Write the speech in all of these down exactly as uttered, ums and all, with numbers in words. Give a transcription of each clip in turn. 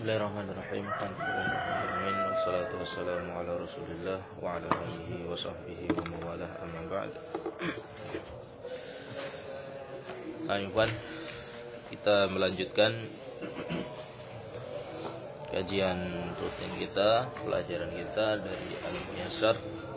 Bismillahirrahmanirrahim. Alhamdulillahirrahmanirrahim. Wassalatu wassalamu ala rasulillah wa ala alihi wa sahbihi wa mawalah, amma ba'd. Nah, Ikhwan, kita melanjutkan kajian rutin kita, pelajaran kita dari Al-Muyassar.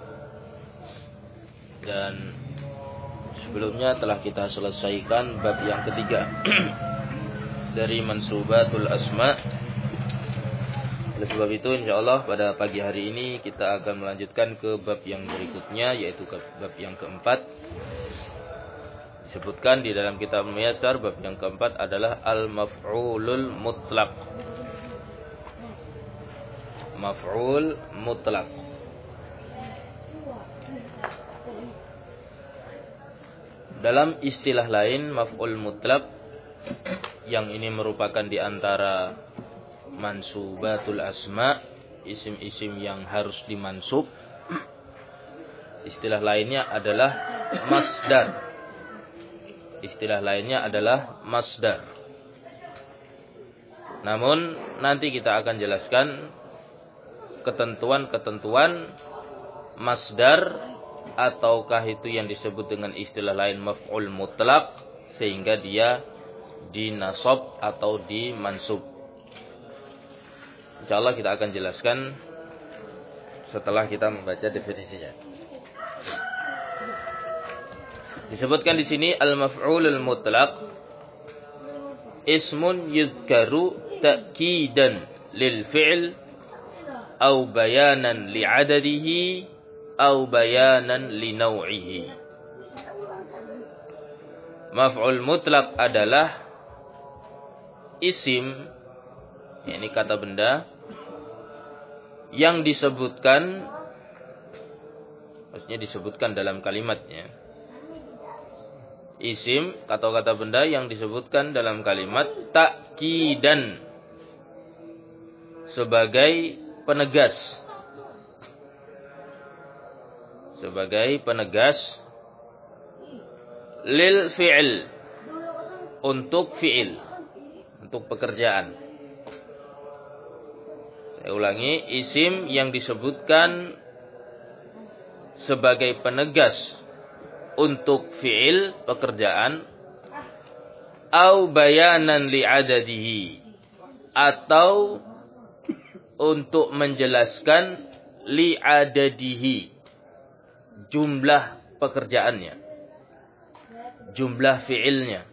Dan sebelumnya telah kita selesaikan bab yang ketiga dari Mansubatul Asma'. Oleh sebab itu, insyaallah pada pagi hari ini kita akan melanjutkan ke bab yang berikutnya, yaitu ke bab yang keempat. Disebutkan di dalam kitab Al-Muyassar, bab yang keempat adalah Al-Maf'ulul Mutlaq. Maf'ul Mutlaq. Dalam istilah lain, Maf'ul Mutlaq yang ini merupakan di antara Mansubatul Asma', isim-isim yang harus dimansub. Istilah lainnya adalah masdar. Istilah lainnya adalah masdar. Namun nanti kita akan jelaskan ketentuan-ketentuan masdar, ataukah itu yang disebut dengan istilah lain maf'ul mutlaq, sehingga dia dinasab atau dimansub. InsyaAllah kita akan jelaskan setelah kita membaca definisinya. Disebutkan di sini al-maf'ulul mutlaq ismun yudhkaru ta'kidan lil fi'l au bayanan li'adadihi au bayanan li naw'ihi. Maf'ul mutlaq adalah isim, ini kata benda yang disebutkan, maksudnya disebutkan dalam kalimatnya. Isim atau kata benda yang disebutkan dalam kalimat ta'kidan, sebagai penegas. Sebagai penegas lil fi'il, untuk fi'il, untuk pekerjaan. Saya ulangi, isim yang disebutkan sebagai penegas untuk fi'il, pekerjaan, au bayanan li'adadihi, atau untuk menjelaskan li'adadihi, jumlah pekerjaannya, jumlah fi'ilnya.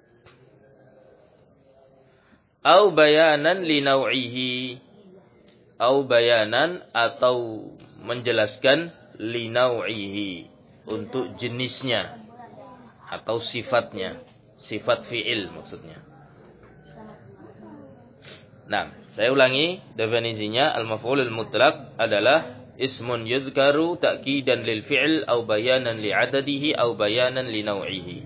Au bayanan li naw'ihi, au bayanan atau menjelaskan li naw'ihi, untuk jenisnya atau sifatnya, sifat fi'il maksudnya. Nah, saya ulangi definisinya. Al-maf'ulul mutlaq adalah ismun yudhkaru ta'kidan lil fi'il au bayanan li 'adadihi au bayanan li naw'ihi.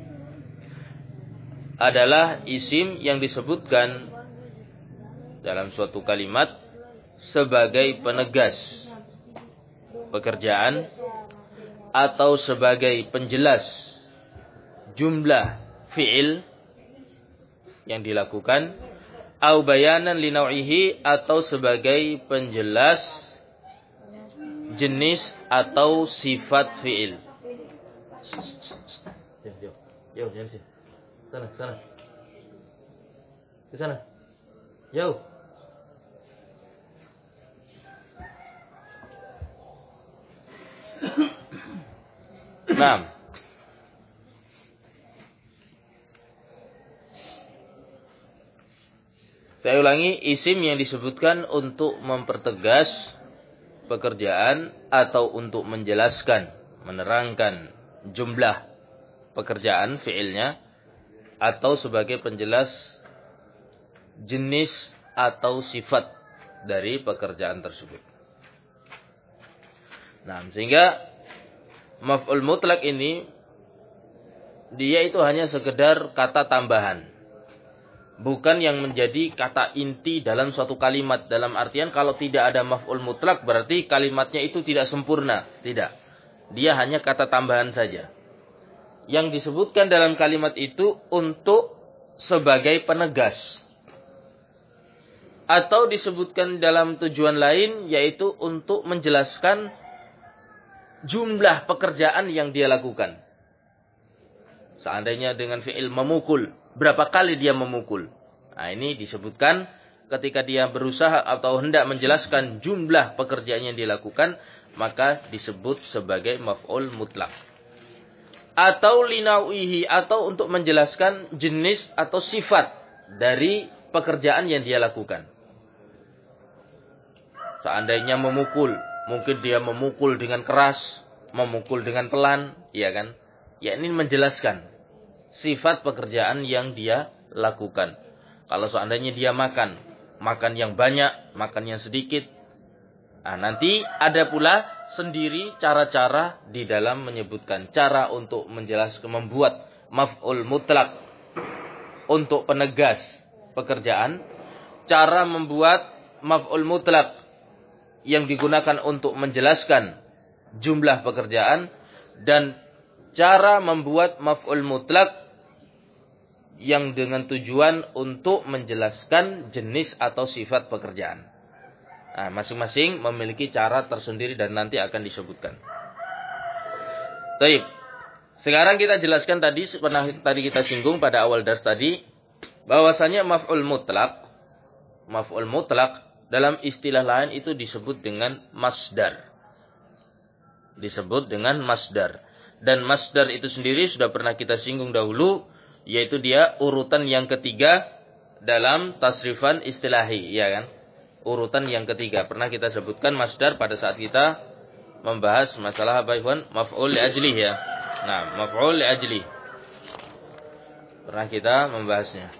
Adalah isim yang disebutkan dalam suatu kalimat sebagai penegas pekerjaan, atau sebagai penjelas jumlah fi'il yang dilakukan, au bayanan li naw'ihi, atau sebagai penjelas jenis atau sifat fi'il. Yo, yo, yo, yo, sana, sana, ke sana, yo. Nah, saya ulangi, isim yang disebutkan untuk mempertegas pekerjaan atau untuk menjelaskan, menerangkan jumlah pekerjaan fi'ilnya, atau sebagai penjelas jenis atau sifat dari pekerjaan tersebut. Nah, sehingga maf'ul mutlaq ini dia itu hanya sekedar kata tambahan, bukan yang menjadi kata inti dalam suatu kalimat. Dalam artian kalau tidak ada maf'ul mutlaq berarti kalimatnya itu tidak sempurna. Tidak. Dia hanya kata tambahan saja. Yang disebutkan dalam kalimat itu untuk sebagai penegas. Atau disebutkan dalam tujuan lain, yaitu untuk menjelaskan jumlah pekerjaan yang dia lakukan. Seandainya dengan fi'il memukul, berapa kali dia memukul. Nah, ini disebutkan ketika dia berusaha atau hendak menjelaskan jumlah pekerjaan yang dilakukan, maka disebut sebagai maf'ul mutlak. Atau linawihi, atau untuk menjelaskan jenis atau sifat dari pekerjaan yang dia lakukan. Seandainya memukul, mungkin dia memukul dengan keras, memukul dengan pelan, ya kan? Ya, ini menjelaskan sifat pekerjaan yang dia lakukan. Kalau seandainya dia makan, makan yang banyak, makan yang sedikit. Nah, nanti ada pula sendiri cara-cara di dalam menyebutkan. Cara untuk menjelaskan, membuat maf'ul mutlak untuk penegas pekerjaan. Cara membuat maf'ul mutlak yang digunakan untuk menjelaskan jumlah pekerjaan. Dan cara membuat maf'ul mutlak yang dengan tujuan untuk menjelaskan jenis atau sifat pekerjaan. Nah, masing-masing memiliki cara tersendiri dan nanti akan disebutkan. Baik. Sekarang kita jelaskan tadi, pernah tadi kita singgung pada awal dars tadi, bahwasanya maf'ul mutlak, maf'ul mutlak dalam istilah lain itu disebut dengan masdar. Disebut dengan masdar. Dan masdar itu sendiri sudah pernah kita singgung dahulu, yaitu dia urutan yang ketiga dalam tasrifan istilahi, ya kan? Urutan yang ketiga. Pernah kita sebutkan masdar pada saat kita membahas masalah apa, Ikhwan? Maf'ul li ajlih, ya. Nah, maf'ul li ajlih. Pernah kita membahasnya.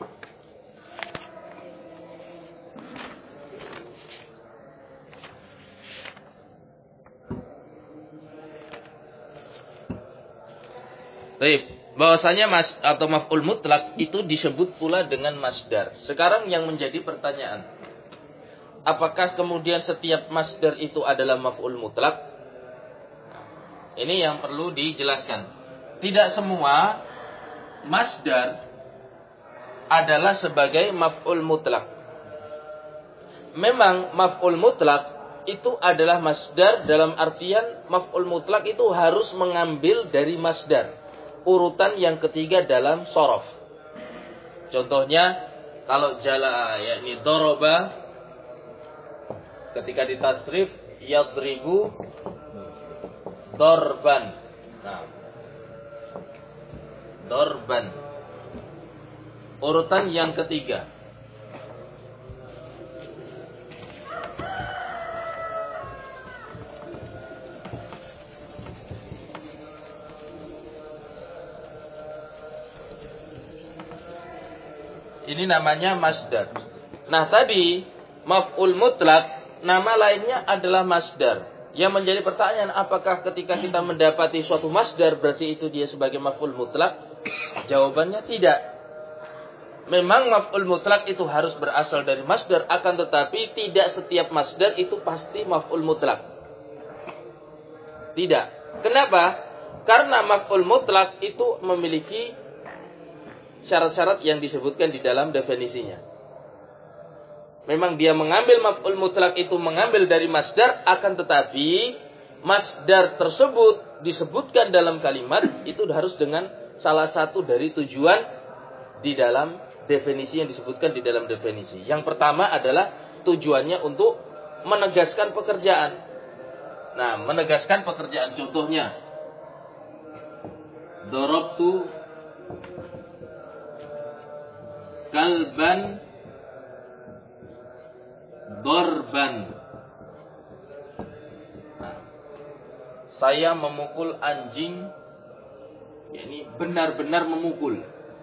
Baik, bahwasanya mas atau maf'ul mutlak itu disebut pula dengan masdar. Sekarang yang menjadi pertanyaan, apakah kemudian setiap masdar itu adalah maf'ul mutlak? Ini yang perlu dijelaskan. Tidak semua masdar adalah sebagai maf'ul mutlak. Memang maf'ul mutlak itu adalah masdar dalam artian maf'ul mutlak itu harus mengambil dari masdar. Urutan yang ketiga dalam shorof. Contohnya, kalau jala, yakni doroba, ketika ditasrif, yadribu dorban. Nah, dorban. Urutan yang ketiga. Ini namanya masdar. Nah, tadi maf'ul mutlak, nama lainnya adalah masdar. Yang menjadi pertanyaan, apakah ketika kita mendapati suatu masdar berarti itu dia sebagai maf'ul mutlak? Jawabannya tidak. Memang maf'ul mutlak itu harus berasal dari masdar, akan tetapi tidak setiap masdar itu pasti maf'ul mutlak. Tidak. Kenapa? Karena maf'ul mutlak itu memiliki syarat-syarat yang disebutkan di dalam definisinya. Memang dia mengambil maf'ul mutlak itu mengambil dari masdar, akan tetapi masdar tersebut disebutkan dalam kalimat itu harus dengan salah satu dari tujuan di dalam definisi yang disebutkan di dalam definisi. Yang pertama adalah tujuannya untuk menegaskan pekerjaan. Nah, menegaskan pekerjaan, contohnya darabtu kalban dorban. Nah, saya memukul anjing, yakni benar-benar memukul.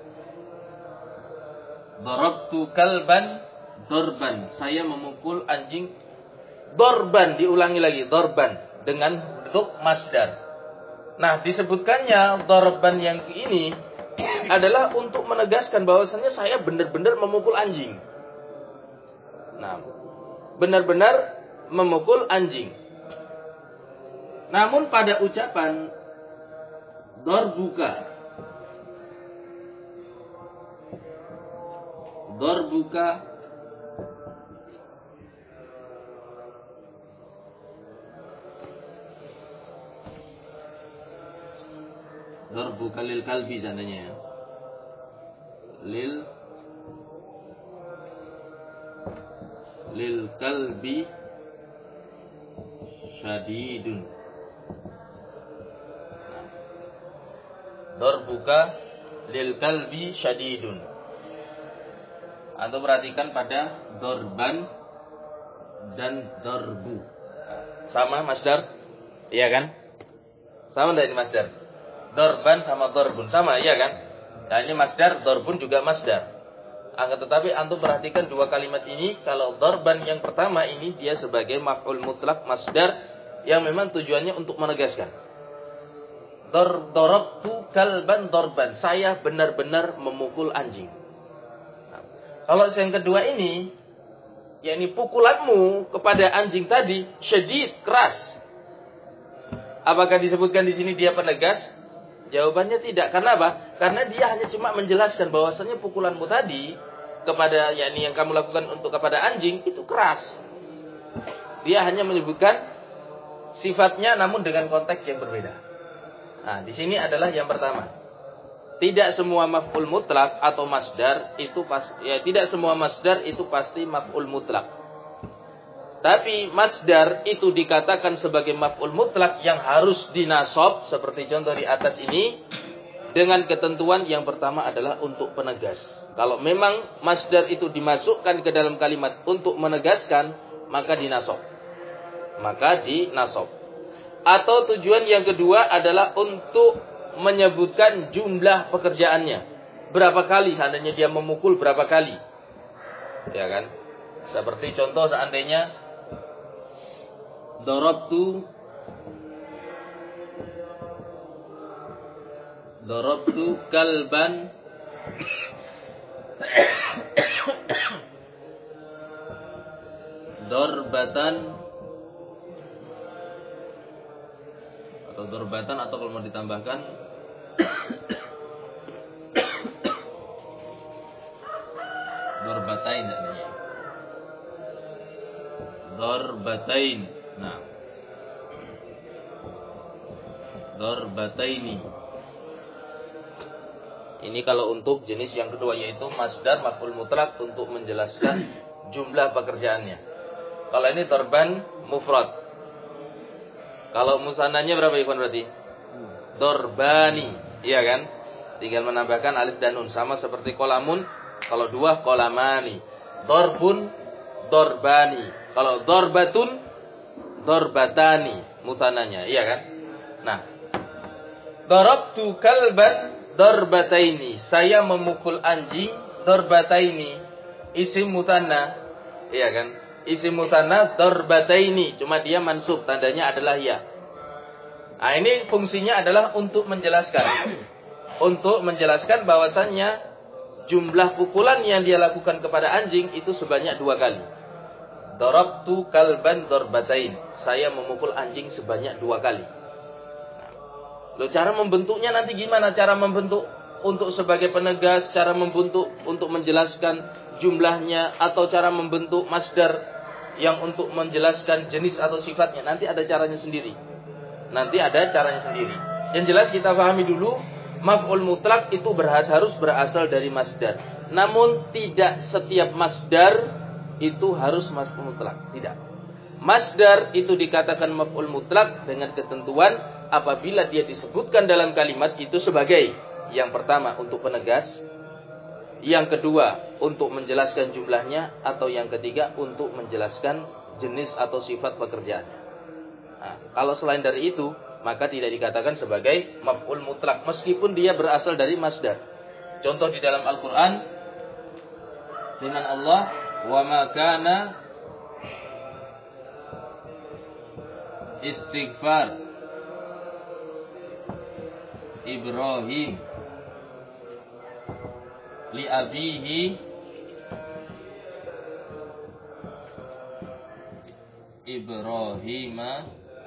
Darabtu kalban dorban. Saya memukul anjing dorban, diulangi lagi dorban dengan bentuk masdar. Nah, disebutkannya dorban yang ini adalah untuk menegaskan bahwasannya saya benar-benar memukul anjing. Nah, benar-benar memukul anjing. Namun pada ucapan dorbuka, dorbuka Darbuka lil kalbi seandainya ya. Lil lil kalbi syadidun. Darbuka lil kalbi syadidun. Atau perhatikan pada dorban dan dorbu. Sama masdar? Iya kan? Sama enggak ini masdar? Dorban sama dorbun sama, iya kan? Nah ini masdar, dorbun juga masdar. Akan tetapi antum perhatikan dua kalimat ini, kalau dorban yang pertama ini dia sebagai maf'ul mutlak masdar yang memang tujuannya untuk menegaskan. Dor dorabtu kalban dorban, saya benar-benar memukul anjing. Nah, kalau yang kedua ini, yakni pukulanmu kepada anjing tadi syadid, keras. Apakah disebutkan di sini dia penegas? Jawabannya tidak. Karena apa? Karena dia hanya cuma menjelaskan bahwasannya pukulanmu tadi kepada yakni yang kamu lakukan untuk kepada anjing itu keras. Dia hanya menyebutkan sifatnya namun dengan konteks yang berbeda. Nah, di sini adalah yang pertama. Tidak semua maf'ul mutlak atau masdar itu pas ya tidak semua masdar itu pasti maf'ul mutlak. Tapi masdar itu dikatakan sebagai maf'ul mutlak yang harus dinasab seperti contoh di atas ini dengan ketentuan yang pertama adalah untuk penegas. Kalau memang masdar itu dimasukkan ke dalam kalimat untuk menegaskan, maka dinasab. Maka dinasab. Atau tujuan yang kedua adalah untuk menyebutkan jumlah pekerjaannya. Berapa kali seandainya dia memukul berapa kali. Ya kan? Seperti contoh seandainya Darabtu Darabtu kalban Darbatan atau darbatan atau kalau mau ditambahkan darbatain namanya. Darbatain. Nah. Darbataini. Ini kalau untuk jenis yang kedua yaitu masdar maf'ul mutlak untuk menjelaskan jumlah pekerjaannya. Kalau ini darban mufrad. Kalau musananya berapa ikhwan berarti? Darbani, iya kan? Tinggal menambahkan alif dan nun sama seperti kolamun. Kalau dua kolamani. Darbun, darbani. Kalau darbatun, darbatani musananya, iya kan? Nah, darabtu kalban darbataini. Saya memukul anjing darbataini. Isim musanna, iya kan? Isim musanna darbataini, cuma dia mansub, tandanya adalah ya. Nah, ini fungsinya adalah untuk menjelaskan. Untuk menjelaskan bahwasannya jumlah pukulan yang dia lakukan kepada anjing itu sebanyak dua kali. Darabtu kalban darbatain. Saya memukul anjing sebanyak dua kali. Loh, cara membentuknya nanti gimana? Cara membentuk untuk sebagai penegas, cara membentuk untuk menjelaskan jumlahnya, atau cara membentuk masdar yang untuk menjelaskan jenis atau sifatnya. Nanti ada caranya sendiri. Nanti ada caranya sendiri. Yang jelas kita pahami dulu, maf'ul mutlak itu berhas, harus berasal dari masdar. Namun tidak setiap masdar itu harus maf'ul mutlak. Tidak. Masdar itu dikatakan maf'ul mutlak dengan ketentuan apabila dia disebutkan dalam kalimat itu sebagai yang pertama untuk penegas, yang kedua untuk menjelaskan jumlahnya, atau yang ketiga untuk menjelaskan jenis atau sifat pekerjaannya. Nah, kalau selain dari itu, maka tidak dikatakan sebagai maf'ul mutlak meskipun dia berasal dari masdar. Contoh di dalam Al-Qur'an firman Allah, "Wa ma kana istighfar Ibrahim li abihi Ibrahima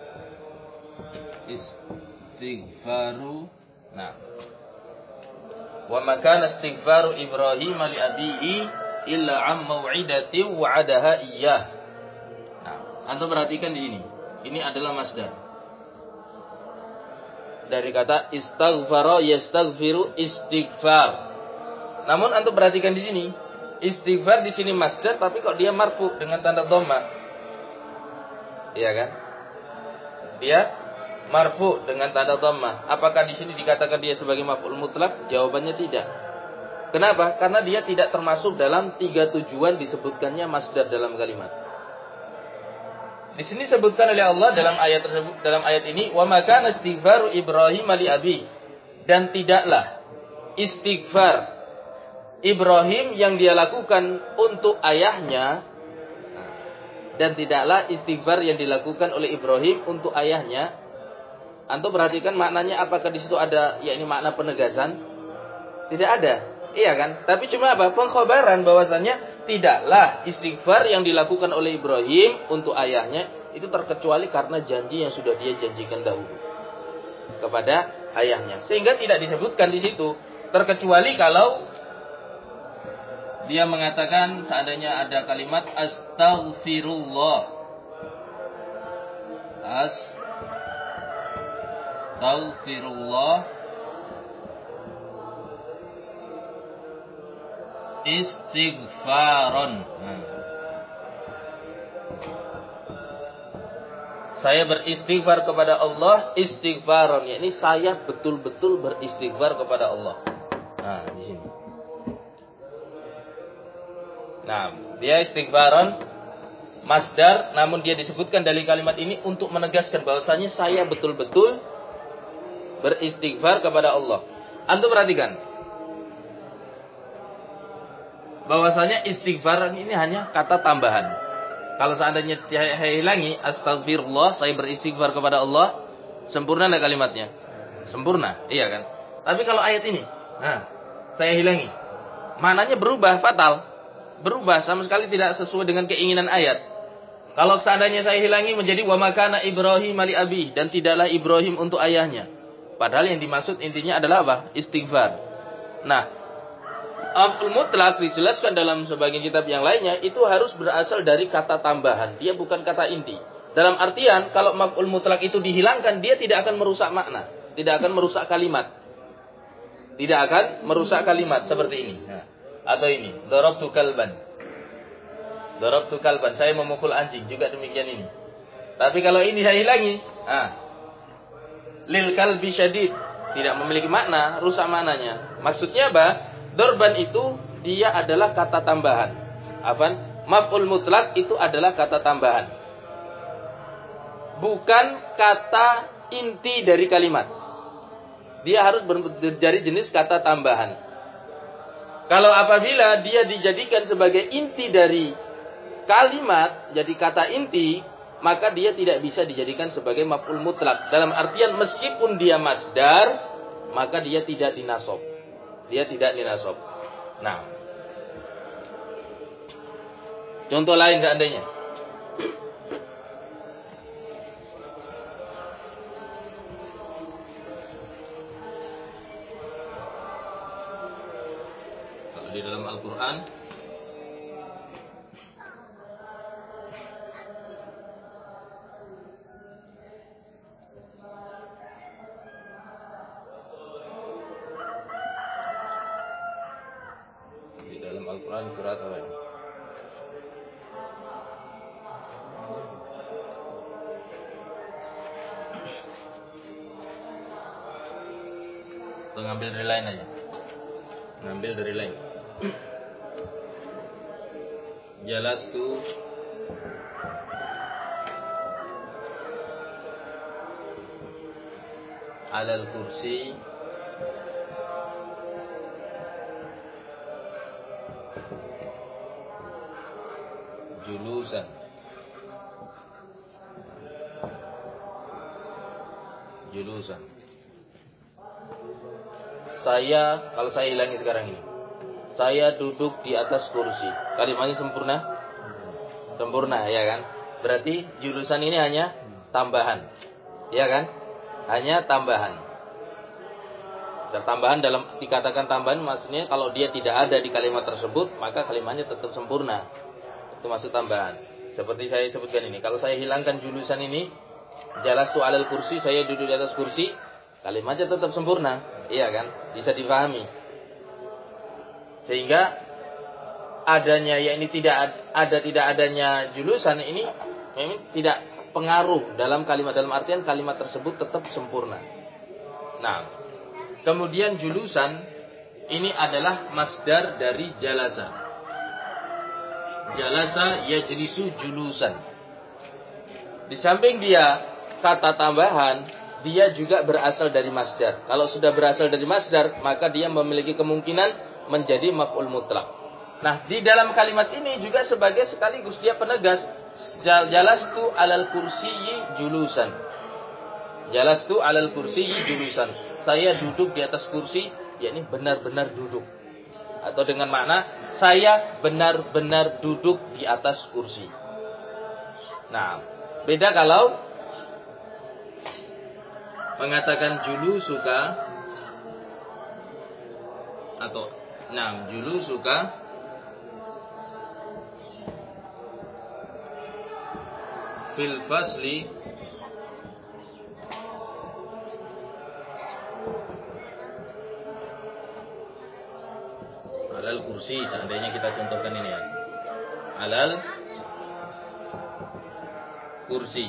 istighfaru." Nah, wa makana istighfaru Ibrahim li abihi illa am mau'idati wa'adaha iyyah. Nah, antum perhatikan di sini. Ini adalah masdar. dari kata istaghfara yastaghfiru istighfar. Namun antum perhatikan di sini, istighfar di sini masdar tapi kok dia marfu dengan tanda dhamma. Iya kan? Dia marfu dengan tanda dhamma. Apakah di sini dikatakan dia sebagai maf'ul mutlak? Jawabannya tidak. Kenapa? Karena dia tidak termasuk dalam tiga tujuan disebutkannya masdar dalam kalimat. Di sini disebutkan oleh Allah dalam ayat tersebut, dalam ayat ini, wa makana istighfaru Ibrahim li abi, dan tidaklah istighfar Ibrahim yang dia lakukan untuk ayahnya, dan tidaklah istighfar yang dilakukan oleh Ibrahim untuk ayahnya. Antum perhatikan maknanya, apakah di situ ada yakni makna penegasan? Tidak ada. Iya kan? Tapi cuma apa? Pengkhabaran bahwasannya tidaklah istighfar yang dilakukan oleh Ibrahim untuk ayahnya itu terkecuali karena janji yang sudah dia janjikan dahulu kepada ayahnya. Sehingga tidak disebutkan di situ, terkecuali kalau dia mengatakan seandainya ada kalimat astaghfirullah. Astaghfirullah istighfaron. Hmm. Saya beristighfar kepada Allah istighfaron, yakni saya betul-betul beristighfar kepada Allah. Nah, di sini. Nah, dia istighfaron masdar, namun dia disebutkan dari kalimat ini untuk menegaskan bahwasanya saya betul-betul beristighfar kepada Allah. Antum perhatikan bahwasanya istighfar ini hanya kata tambahan. Kalau seandainya saya hilangi astagfirullah, saya beristighfar kepada Allah, sempurna enggak kalimatnya? Sempurna, iya kan? Tapi kalau ayat ini, nah, saya hilangi, maknanya berubah fatal, berubah sama sekali tidak sesuai dengan keinginan ayat. Kalau seandainya saya hilangi menjadi wa makana Ibrahim li abi, dan tidaklah Ibrahim untuk ayahnya. Padahal yang dimaksud intinya adalah apa? Istighfar. Nah, maf'ul mutlak dijelaskan dalam sebagian kitab yang lainnya itu harus berasal dari kata tambahan. Dia bukan kata inti. Dalam artian kalau maf'ul mutlak itu dihilangkan, dia tidak akan merusak makna, tidak akan merusak kalimat. Tidak akan merusak kalimat seperti ini. Nah, atau ini, darabtu kalban. Darabtu kalban, saya memukul anjing, juga demikian ini. Tapi kalau ini saya hilangi, ah. Lil kalbi syadid, tidak memiliki makna, rusak maknanya. Maksudnya apa? Dorban itu dia adalah kata tambahan. Apa? Maf'ul mutlak itu adalah kata tambahan. Bukan kata inti dari kalimat. Dia harus dari jenis kata tambahan. Kalau apabila dia dijadikan sebagai inti dari kalimat, jadi kata inti, maka dia tidak bisa dijadikan sebagai maf'ul mutlak. Dalam artian meskipun dia masdar, maka dia tidak dinasab. Dia tidak dinasab. Nah, contoh lain seandainya. Kalau di dalam Al-Quran, Al-Quran surat apa ini? Atau ngambil dari lain aja. Ngambil dari lain. Jalastu alal kursi julusan. Julusan. Saya, kalau saya hilangi sekarang ini, saya duduk di atas kursi. Kalimatnya sempurna? Sempurna, ya kan? Berarti julusan ini hanya tambahan. Ya kan? Hanya tambahan. Dan tambahan dalam dikatakan tambahan maksudnya kalau dia tidak ada di kalimat tersebut, maka kalimatnya tetap sempurna. Itu maksud tambahan. Seperti saya sebutkan ini, kalau saya hilangkan julusan ini, jalastu alal kursi, saya duduk di atas kursi, Kalimatnya tetap sempurna, iya kan? Bisa dipahami. Sehingga adanya ya ini tidak ada tidak adanya julusan ini memang tidak pengaruh dalam kalimat, dalam artian kalimat tersebut tetap sempurna. Nah, kemudian julusan ini adalah masdar dari jalasa. Jalasa yajlisu julusan. Di samping dia kata tambahan, dia juga berasal dari masdar. Kalau sudah berasal dari masdar, maka dia memiliki kemungkinan menjadi maf'ul mutlaq. Nah, di dalam kalimat ini juga sebagai sekaligus dia penegas jalastu alal kursiyyi julusan. Jalastu alal kursiyyi julusan. Saya duduk di atas kursi, yakni benar-benar duduk. Atau dengan makna saya benar-benar duduk di atas kursi. Nah, beda kalau mengatakan julusuka atau nah julusuka fil fasli alal kursi, seandainya kita contohkan ini ya, alal kursi.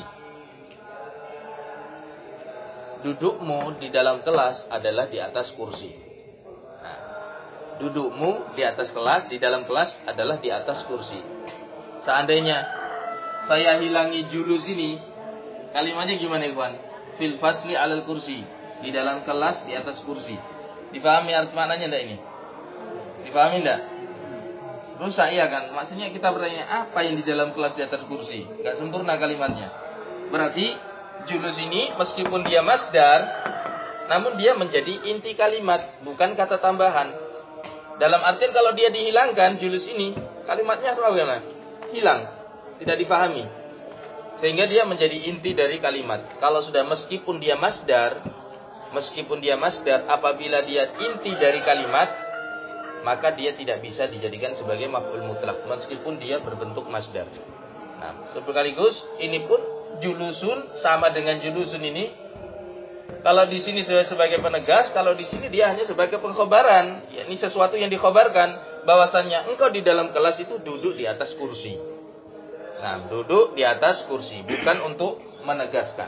Dudukmu di dalam kelas adalah di atas kursi. Nah, dudukmu di atas kelas, di dalam kelas adalah di atas kursi. Seandainya saya hilangi julus ini, kalimatnya gimana ikhwan? Fil fasli alal kursi, di dalam kelas di atas kursi. Dipahami arti maknanya enggak ini? Dipahami enggak? Rusak iya kan? Maksudnya kita bertanya apa yang di dalam kelas di atas kursi? Enggak sempurna kalimatnya. Berarti julus ini meskipun dia masdar, namun dia menjadi inti kalimat, bukan kata tambahan. Dalam artian kalau dia dihilangkan julus ini, kalimatnya apa? Hilang, tidak dipahami. Sehingga dia menjadi inti dari kalimat. Kalau sudah meskipun dia masdar, meskipun dia masdar, apabila dia inti dari kalimat, maka dia tidak bisa dijadikan sebagai maf'ul mutlaq meskipun dia berbentuk masdar. Nah, sekaligus ini pun julusun sama dengan julusun ini. Kalau di sini sebagai penegas, kalau di sini dia hanya sebagai pengkhabaran. Ya, ini sesuatu yang dikhabarkan bahwasannya engkau di dalam kelas itu duduk di atas kursi. Nah, duduk di atas kursi bukan untuk menegaskan.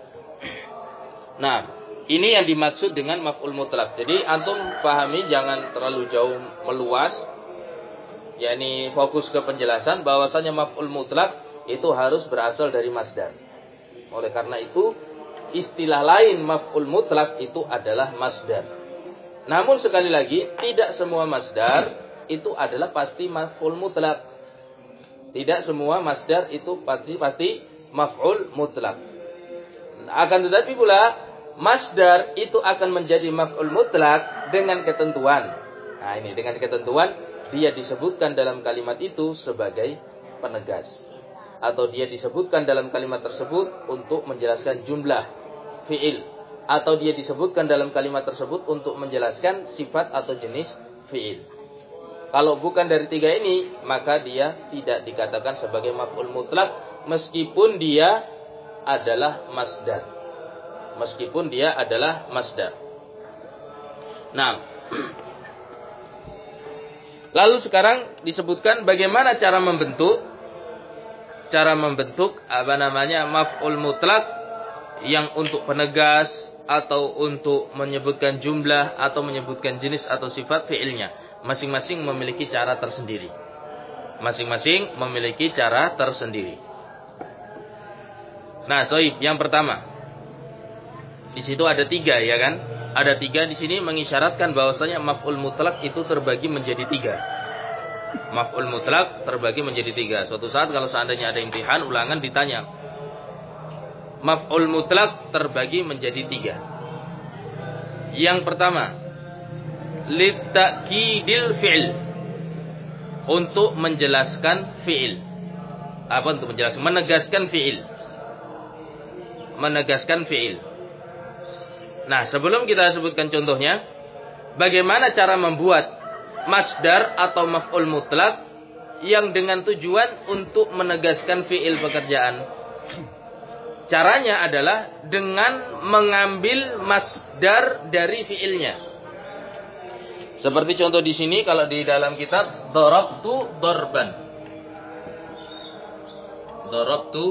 Nah, ini yang dimaksud dengan maf'ul mutlaq. Jadi antum pahami, jangan terlalu jauh meluas. yakni fokus ke penjelasan bahwasanya maf'ul mutlaq itu harus berasal dari masdar. Oleh karena itu, istilah lain maf'ul mutlaq itu adalah masdar. Namun sekali lagi, tidak semua masdar itu adalah pasti maf'ul mutlaq. Tidak semua masdar itu pasti pasti maf'ul mutlaq. Akan tetapi pula masdar itu akan menjadi maf'ul mutlaq dengan ketentuan. Nah, ini dengan ketentuan dia disebutkan dalam kalimat itu sebagai penegas, atau dia disebutkan dalam kalimat tersebut untuk menjelaskan jumlah fi'il, atau dia disebutkan dalam kalimat tersebut untuk menjelaskan sifat atau jenis fi'il. Kalau bukan dari tiga ini, maka dia tidak dikatakan sebagai maf'ul mutlaq meskipun dia adalah masdar. Meskipun dia adalah masdar. Nah, lalu sekarang disebutkan bagaimana cara membentuk cara membentuk apa namanya maf'ul mutlaq yang untuk penegas atau untuk menyebutkan jumlah atau menyebutkan jenis atau sifat fi'ilnya. Masing-masing memiliki cara tersendiri. Masing-masing memiliki cara tersendiri. Nah, soib, yang pertama. Di situ ada tiga, ya kan? Ada tiga di sini mengisyaratkan bahwasanya maf'ul mutlaq itu terbagi menjadi tiga. Maf'ul mutlaq terbagi menjadi tiga. Suatu saat kalau seandainya ada imtihan, ulangan ditanya. Maf'ul mutlaq terbagi menjadi tiga. Yang pertama, litakidil fi'il, untuk menjelaskan fi'il. Apa untuk menjelaskan? Menegaskan fi'il. Menegaskan fi'il. Nah, sebelum kita sebutkan contohnya, bagaimana cara membuat masdar atau maf'ul mutlaq yang dengan tujuan untuk menegaskan fi'il pekerjaan. Caranya adalah dengan mengambil masdar dari fiilnya. Seperti contoh di sini kalau di dalam kitab darabtu darban. Darabtu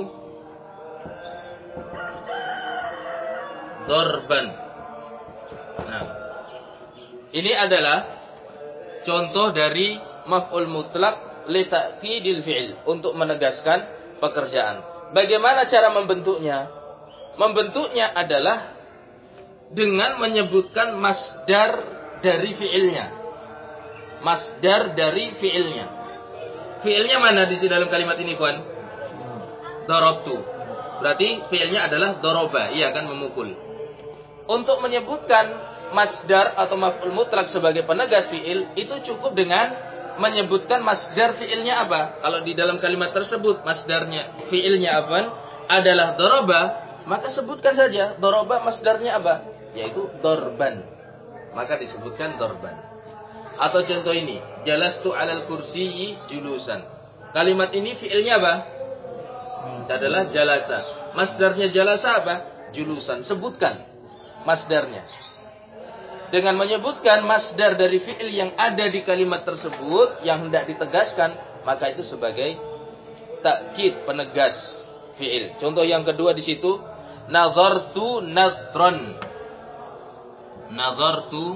darban. Nah, ini adalah contoh dari maf'ul mutlak li ta'kidil fi'il, untuk menegaskan pekerjaan. Bagaimana cara membentuknya? Membentuknya adalah dengan menyebutkan masdar dari fiilnya. Masdar dari fiilnya. Fiilnya mana di dalam kalimat ini, Puan? Darabtu. Berarti fiilnya adalah doroba, iya kan, memukul. Untuk menyebutkan masdar atau maf'ul mutlak sebagai penegas fiil, itu cukup dengan menyebutkan masdar fiilnya apa. Kalau di dalam kalimat tersebut masdarnya fiilnya apa adalah doroba, maka sebutkan saja doroba masdarnya apa, yaitu dorban, maka disebutkan dorban. Atau contoh ini, jalastu alal kursiyyi julusan. Kalimat ini fiilnya apa? Adalah jalasa. Masdarnya jalasa apa? Julusan. Sebutkan masdarnya. Dengan menyebutkan masdar dari fi'il yang ada di kalimat tersebut yang hendak ditegaskan, maka itu sebagai takkid, penegas fi'il. Contoh yang kedua di situ, nazartu nadran. Nazartu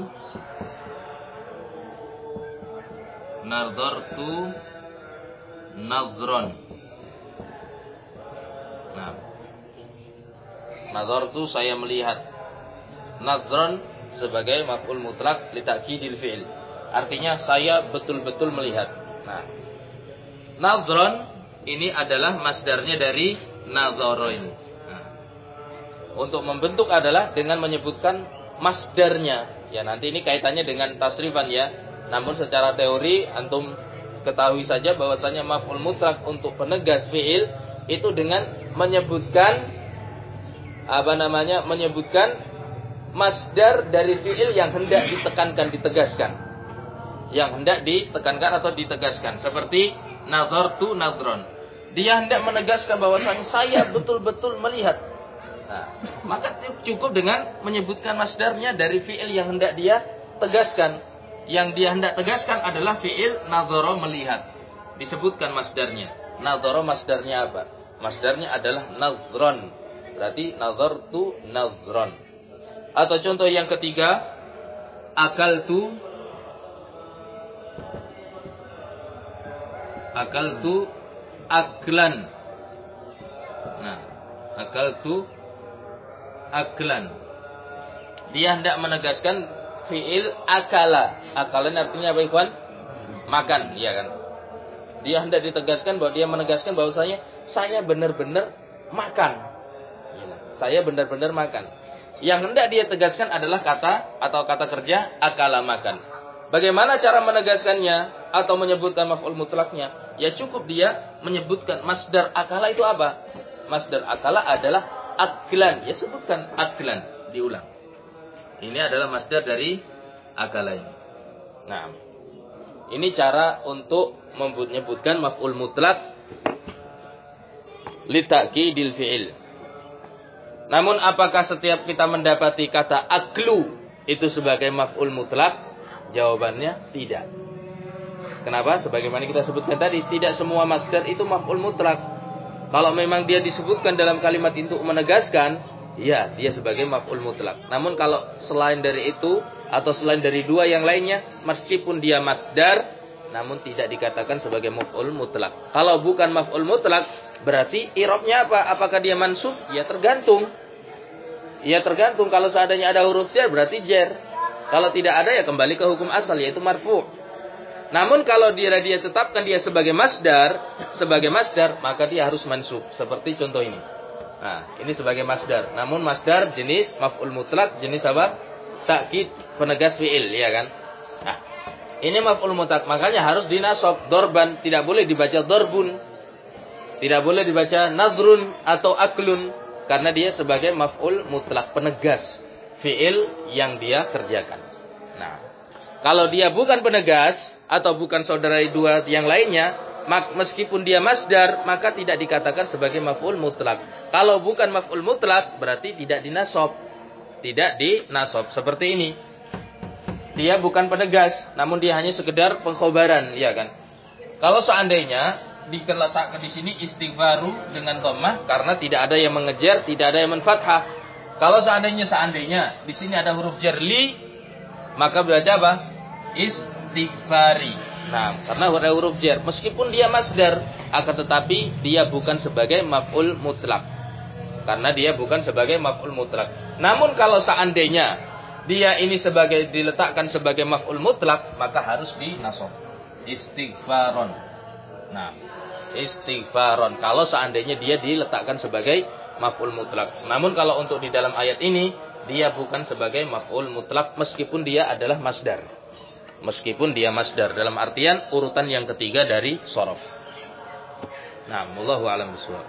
nazartu nadran. Nah, nazartu saya melihat. Nadran sebagai maf'ul mutlak li ta'kidil fi'il. Artinya saya betul-betul melihat. Nah, nadran ini adalah masdarnya dari nadharoin. Nah, untuk membentuk adalah dengan menyebutkan masdarnya. Ya, nanti ini kaitannya dengan tasrifan ya. Namun secara teori antum ketahui saja bahwasanya maf'ul mutlak untuk penegas fi'il itu dengan menyebutkan apa namanya? menyebutkan masdar dari fi'il yang hendak ditekankan, ditegaskan. Yang hendak ditekankan atau ditegaskan. Seperti nazartu nadron. Dia hendak menegaskan bahwasanya saya betul-betul melihat. Nah, maka cukup dengan menyebutkan masdarnya dari fi'il yang hendak dia tegaskan. Yang dia hendak tegaskan adalah fi'il nazara, melihat. Disebutkan masdarnya. Nazara masdarnya apa? Masdarnya adalah nadron. Berarti nazartu nadron. Atau contoh yang ketiga, akaltu akaltu aklan. Nah, akaltu aklan. Dia hendak menegaskan fiil akala. Akalan artinya apa, ikhwan? Makan, iya kan? Dia hendak ditegaskan bahwa dia menegaskan bahwasanya saya benar-benar makan. Saya benar-benar makan. Yang hendak dia tegaskan adalah kata atau kata kerja akala, makan. Bagaimana cara menegaskannya atau menyebutkan maf'ul mutlaknya? Ya cukup dia menyebutkan masdar akala itu apa? Masdar akala adalah aklan. Ya sebutkan aklan, diulang. Ini adalah masdar dari akala ini. Nah, ini cara untuk menyebutkan maf'ul mutlak li ta'kidil fi'il. Namun apakah setiap kita mendapati kata aklu itu sebagai maf'ul mutlak? Jawabannya tidak. Kenapa? Sebagaimana kita sebutkan tadi, tidak semua masdar itu maf'ul mutlak. Kalau memang dia disebutkan dalam kalimat itu menegaskan, ya dia sebagai maf'ul mutlak. Namun kalau selain dari itu atau selain dari dua yang lainnya, meskipun dia masdar, namun tidak dikatakan sebagai maf'ul mutlak. Kalau bukan maf'ul mutlak, berarti i'rabnya apa? Apakah dia mansub? Ya tergantung. Ya tergantung. Kalau seandainya ada huruf jar, berarti jar. Kalau tidak ada, ya kembali ke hukum asal, yaitu marfu'. Namun kalau dia dia tetapkan dia sebagai masdar, sebagai masdar, maka dia harus mansub. Seperti contoh ini. Nah, ini sebagai masdar. Namun masdar jenis maf'ul mutlak, jenis apa? Takkid, penegas fi'il, ya kan? Nah, ini maf'ul mutlak, makanya harus dinasab, dorban, tidak boleh dibaca dorbun. Tidak boleh dibaca nadrun atau aklun, karena dia sebagai maf'ul mutlak, penegas fi'il yang dia kerjakan. Nah, kalau dia bukan penegas atau bukan saudara dua yang lainnya, meskipun dia masdar, maka tidak dikatakan sebagai maf'ul mutlak. Kalau bukan maf'ul mutlak berarti tidak dinasab. Tidak dinasab. Seperti ini. Dia bukan penegas, namun dia hanya sekedar pengkhobaran, ya kan? Kalau seandainya diletakkan di sini istighfaru dengan dhammah karena tidak ada yang mengejar, tidak ada yang menfathah. Kalau seandainya seandainya di sini ada huruf jarli, maka baca apa? Istighfari. Nah, karena ada huruf jar, meskipun dia masdar, akan tetapi dia bukan sebagai maf'ul mutlak. Karena dia bukan sebagai maf'ul mutlak. Namun kalau seandainya dia ini sebagai diletakkan sebagai maf'ul mutlak, maka harus dinasab. Istighfaron. Nah, istighfaron. Kalau seandainya dia diletakkan sebagai maf'ul mutlak. Namun kalau untuk di dalam ayat ini, dia bukan sebagai maf'ul mutlak meskipun dia adalah masdar. Meskipun dia masdar. Dalam artian urutan yang ketiga dari shorof. Nah, wallahu a'lam bishawab.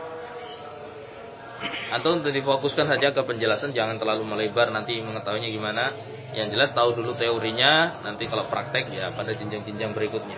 Atau untuk difokuskan saja ke penjelasan, jangan terlalu melebar nanti mengetahuinya gimana. Yang jelas tahu dulu teorinya, nanti kalau praktek ya pada jenjang-jenjang berikutnya.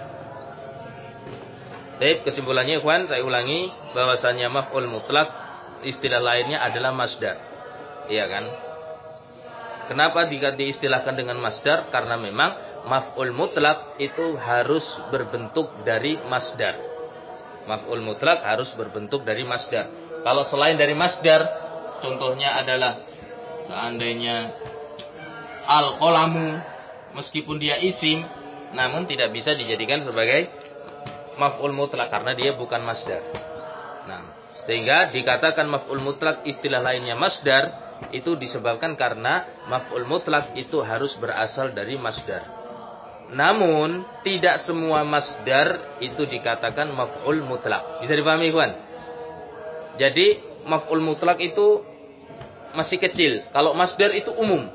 Baik, kesimpulannya ikhwan, saya ulangi bahwasanya maf'ul mutlak istilah lainnya adalah masdar. Iya kan? Kenapa diistilahkan dengan masdar? Karena memang maf'ul mutlak itu harus berbentuk dari masdar. Maf'ul mutlak harus berbentuk dari masdar. Kalau selain dari masdar, contohnya adalah seandainya al-qalamu, meskipun dia isim, namun tidak bisa dijadikan sebagai maf'ul mutlak karena dia bukan masdar. Nah, sehingga dikatakan maf'ul mutlak istilah lainnya masdar, itu disebabkan karena maf'ul mutlak itu harus berasal dari masdar. Namun tidak semua masdar itu dikatakan maf'ul mutlak. Bisa dipahami, ikhwan? Jadi maf'ul mutlak itu masih kecil. Kalau masdar itu umum.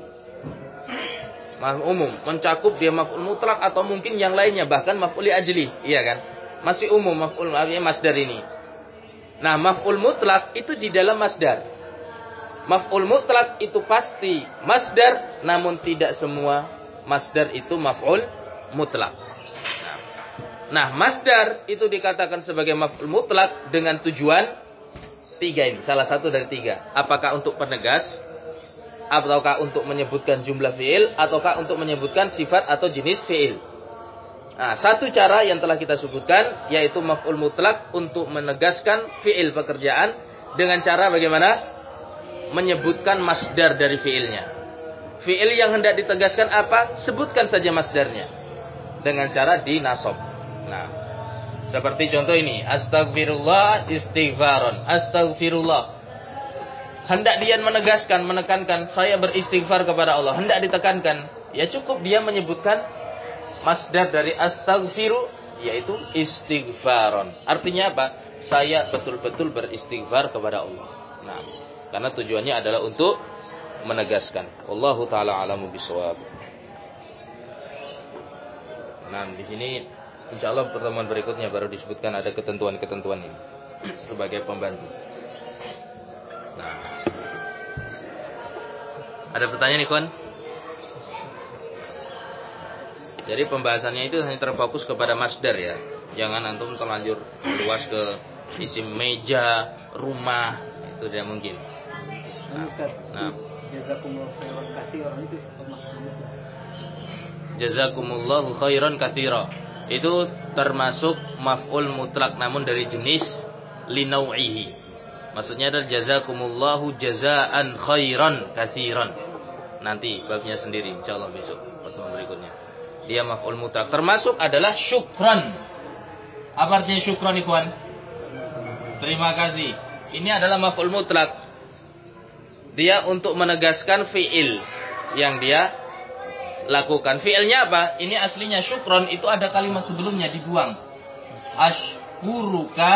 Umum, mencakup dia maf'ul mutlak atau mungkin yang lainnya, bahkan maf'ul li ajli, iya kan? Masih umum maf'ul masdar ini. Nah, maf'ul mutlak itu di dalam masdar. Maf'ul mutlak itu pasti masdar, namun tidak semua masdar itu maf'ul mutlak. Nah, masdar itu dikatakan sebagai maf'ul mutlak dengan tujuan tiga ini, salah satu dari tiga. Apakah untuk penegas, ataukah untuk menyebutkan jumlah fi'il, ataukah untuk menyebutkan sifat atau jenis fi'il. Nah, satu cara yang telah kita sebutkan yaitu maf'ul mutlak untuk menegaskan fi'il pekerjaan dengan cara bagaimana? Menyebutkan masdar dari fi'ilnya. Fi'il yang hendak ditegaskan apa? Sebutkan saja masdarnya dengan cara dinasab. Nah, seperti contoh ini, astagfirullah istighfaron. Astagfirullah. Hendak dia menegaskan, menekankan, saya beristighfar kepada Allah. Hendak ditekankan, ya cukup dia menyebutkan masdar dari astaghfiru, yaitu istighfaron. Artinya apa? Saya betul-betul beristighfar kepada Allah. Nah, karena tujuannya adalah untuk menegaskan. Wallahu ta'ala alamu bisawab. Nah, di sini insyaallah pertemuan berikutnya baru disebutkan ada ketentuan-ketentuan ini sebagai pembantu. Nah, ada pertanyaan nih, kawan? Jadi pembahasannya itu hanya terfokus kepada masdar ya. Jangan antum terlanjur luas ke isim meja, rumah, itu tidak mungkin. Nah, nah. Jazakumullahu khairan katsira. Itu termasuk maf'ul mutlak namun dari jenis linau'ihi. Maksudnya adalah jazakumullahu jazaan khairan katsiran. Nanti babnya sendiri insyaallah besok pertemuan berikutnya. Dia maf'ul mutlak. Termasuk adalah syukran. Apa artinya syukran, ikhwan? Terima kasih. Ini adalah maf'ul mutlak. Dia untuk menegaskan fi'il yang dia lakukan. Fi'ilnya apa? Ini aslinya syukron, itu ada kalimat sebelumnya dibuang. Ashkuruka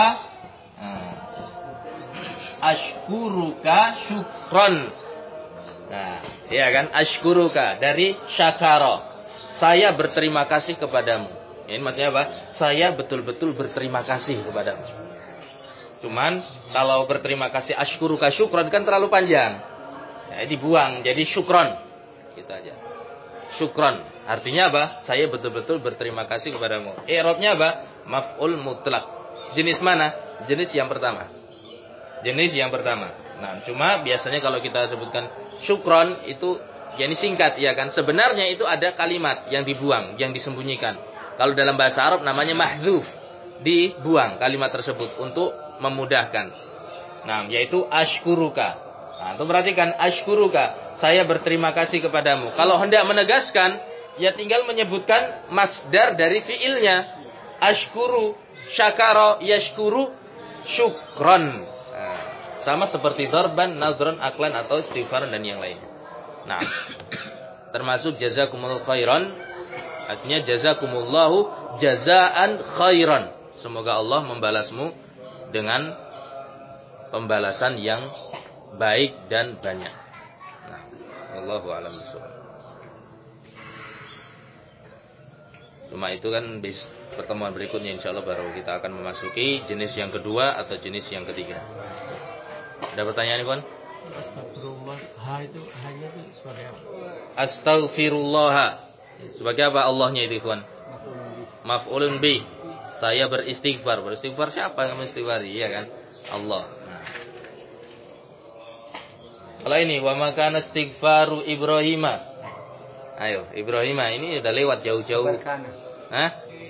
Ashkuruka syukron. Nah, iya kan? Ashkuruka dari syakara. Saya berterima kasih kepadamu. Ini maksudnya apa? Saya betul-betul berterima kasih kepadamu. Cuman kalau berterima kasih ashkuruka syukron kan terlalu panjang. Ya, dibuang jadi syukron. Gitu aja. Syukron. Artinya apa? Saya betul-betul berterima kasih kepadamu. I'rabnya apa? Maf'ul mutlak. Jenis mana? Jenis yang pertama. jenis yang pertama. Nah, cuma biasanya kalau kita sebutkan syukron itu ya ini singkat ya kan. Sebenarnya itu ada kalimat yang dibuang, yang disembunyikan. Kalau dalam bahasa Arab namanya mahdzuf, dibuang kalimat tersebut untuk memudahkan. Nah, yaitu ashkuruka. Nah, itu perhatikan ashkuruka, saya berterima kasih kepadamu. Kalau hendak menegaskan, ya tinggal menyebutkan masdar dari fiilnya. Ashkuru, syakara, yashkuru, syukron. Nah, sama seperti darban, nadron, aklan atau istighfar dan yang lainnya. Nah, termasuk jazakumullahu khairan. Artinya jazakumullahu jazaan khairan. Semoga Allah membalasmu dengan pembalasan yang baik dan banyak. Nah, wallahu a'lam bishawab. Cuma itu kan bis pertemuan berikutnya insyaallah baru kita akan memasuki jenis yang kedua atau jenis yang ketiga. Ada pertanyaan, Ikhwan? Astagfirullah, ha itu hanya itu sebagai apa? Astaghfirullah. Sebagai apa Allahnya itu, Ikhwan? Maf'ulun bi. Saya beristighfar. Beristighfar siapa yang mengistighfari? Iya kan? Allah. Nah. Kalau ini wa makana istighfaru Ibrahima. Ayo, Ibrahima ini udah lewat jauh-jauh. Hah?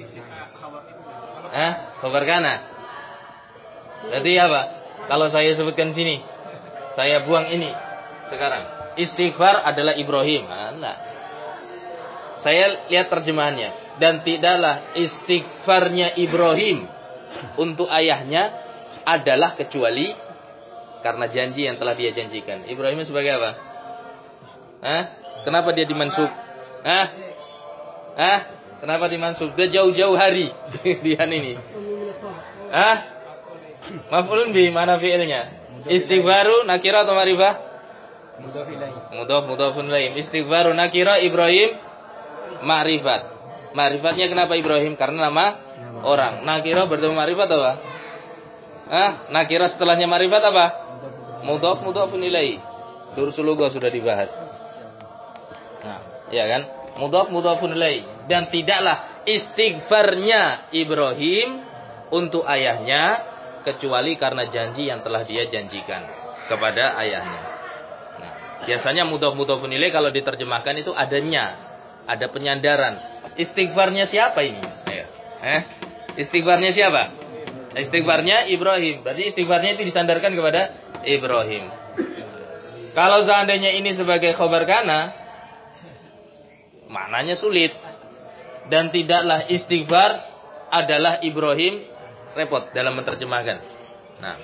Hah? Khabar kana. Berarti apa? Kalau saya sebutkan sini, saya buang ini sekarang. Istighfar adalah Ibrahim. Nah, saya lihat terjemahannya. Dan tidaklah istighfarnya Ibrahim untuk ayahnya adalah kecuali karena janji yang telah dia janjikan. Ibrahim sebagai apa? Hah? Kenapa dia dimansub? Hah? Hah? Kenapa dimansub? Dia jauh-jauh hari dia ini. Hah? Maf'ulun bi, mana fi'ilnya? Istighfaru nakira atau ma'rifah? Mudhaf ilaih. Mudhaf mudhafun ilaih. Istighfaru nakira Ibrahim ma'rifat. Ma'rifatnya kenapa Ibrahim? Karena nama orang. Nakira bertemu ma'rifat apa? Hah? Nakira setelahnya ma'rifat apa? Mudhaf mudhafun ilaih. Dursul lugha sudah dibahas. Nah, ya kan? Mudhaf mudhafun ilaih. Dan tidaklah istighfarnya Ibrahim untuk ayahnya kecuali karena janji yang telah dia janjikan kepada ayahnya. Nah, biasanya mudhaf mudhafun ilaih kalau diterjemahkan itu adanya, ada penyandaran. Istighfarnya siapa ini? Ayo. Eh? Istighfarnya siapa? Istighfarnya Ibrahim. Berarti istighfarnya itu disandarkan kepada Ibrahim. Kalau seandainya ini sebagai khabar kana, maknanya sulit. Dan tidaklah istighfar adalah Ibrahim, repot dalam menerjemahkan. Nah,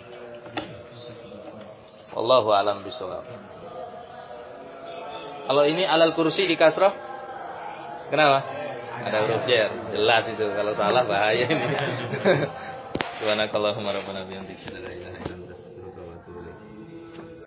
wallahu a'lam bishawab. Kalau ini alal kursi di kasrah, kenapa? Ada huruf jar, jelas itu. Kalau salah bahaya ini. Subhanakallahumma rabbana bihamdika la ilaha illa anta